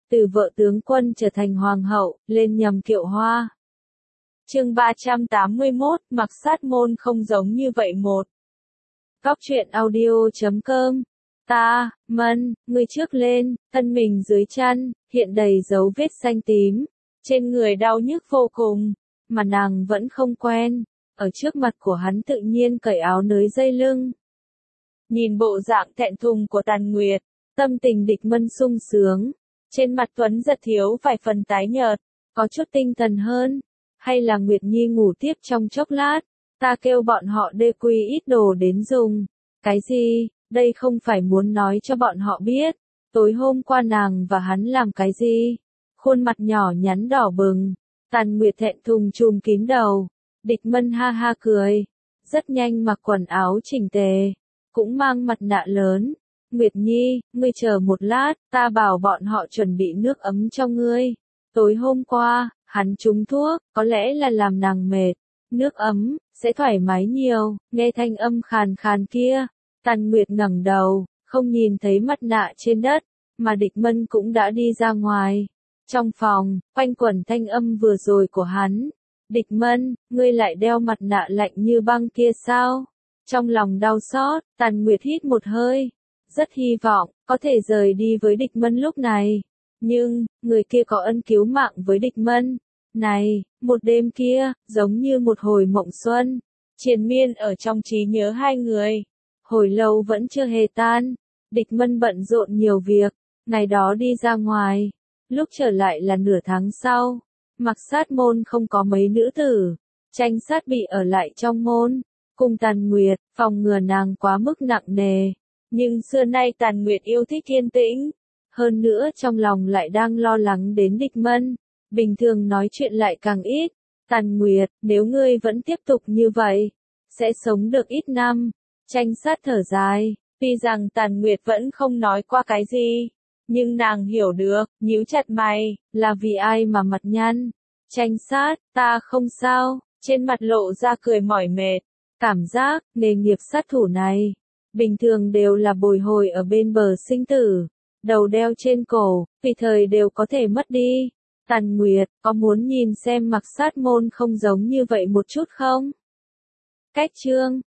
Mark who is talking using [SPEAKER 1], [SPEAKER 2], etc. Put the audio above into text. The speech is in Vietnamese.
[SPEAKER 1] từ vợ tướng quân trở thành hoàng hậu, lên nhầm kiệu hoa. Chương 381, mặc sát môn không giống như vậy một. Góc truyện audio.com. Ta, Mân, người trước lên, thân mình dưới chăn, hiện đầy dấu vết xanh tím, trên người đau nhức vô cùng, mà nàng vẫn không quen, ở trước mặt của hắn tự nhiên cởi áo nới dây lưng. Nhìn bộ dạng thẹn thùng của Tàn Nguyệt, tâm tình Địch Mân sung sướng, trên mặt Tuấn Giật thiếu vài phần tái nhợt, có chút tinh thần hơn, hay là Nguyệt Nhi ngủ tiếp trong chốc lát, ta kêu bọn họ đê quy ít đồ đến dùng. Cái gì, đây không phải muốn nói cho bọn họ biết, tối hôm qua nàng và hắn làm cái gì? Khuôn mặt nhỏ nhắn đỏ bừng, Tàn Nguyệt thẹn thùng chùm kín đầu, Địch Mân ha ha cười, rất nhanh mặc quần áo chỉnh tề, cũng mang mặt nạ lớn. Nguyệt Nhi, ngươi chờ một lát, ta bảo bọn họ chuẩn bị nước ấm cho ngươi. Tối hôm qua, hắn trúng thuốc, có lẽ là làm nàng mệt. Nước ấm, sẽ thoải mái nhiều, nghe thanh âm khàn khàn kia. Tàn Nguyệt ngẩng đầu, không nhìn thấy mặt nạ trên đất, mà Địch Mân cũng đã đi ra ngoài. Trong phòng, quanh quẩn thanh âm vừa rồi của hắn. Địch Mân, ngươi lại đeo mặt nạ lạnh như băng kia sao? Trong lòng đau xót, Tàn Nguyệt hít một hơi. Rất hy vọng, có thể rời đi với Địch Mân lúc này. Nhưng, người kia có ân cứu mạng với Địch Mân. Này, một đêm kia, giống như một hồi mộng xuân. Triền miên ở trong trí nhớ hai người. Hồi lâu vẫn chưa hề tan. Địch Mân bận rộn nhiều việc. Ngày đó đi ra ngoài. Lúc trở lại là nửa tháng sau. Mặc sát môn không có mấy nữ tử. Tranh sát bị ở lại trong môn. Cùng Tàn Nguyệt, phòng ngừa nàng quá mức nặng nề. Nhưng xưa nay Tàn Nguyệt yêu thích yên tĩnh. Hơn nữa trong lòng lại đang lo lắng đến Địch Mân. Bình thường nói chuyện lại càng ít. Tàn Nguyệt, nếu ngươi vẫn tiếp tục như vậy, sẽ sống được ít năm. Tranh sát thở dài. Tuy rằng Tàn Nguyệt vẫn không nói qua cái gì. Nhưng nàng hiểu được, nhíu chặt mày, là vì ai mà mặt nhăn. Tranh sát, ta không sao, trên mặt lộ ra cười mỏi mệt. Cảm giác, nghề nghiệp sát thủ này, bình thường đều là bồi hồi ở bên bờ sinh tử, đầu đeo trên cổ, tùy thời đều có thể mất đi. Tàn Nguyệt, có muốn nhìn xem mặc sát môn không giống như vậy một chút không? Cách chương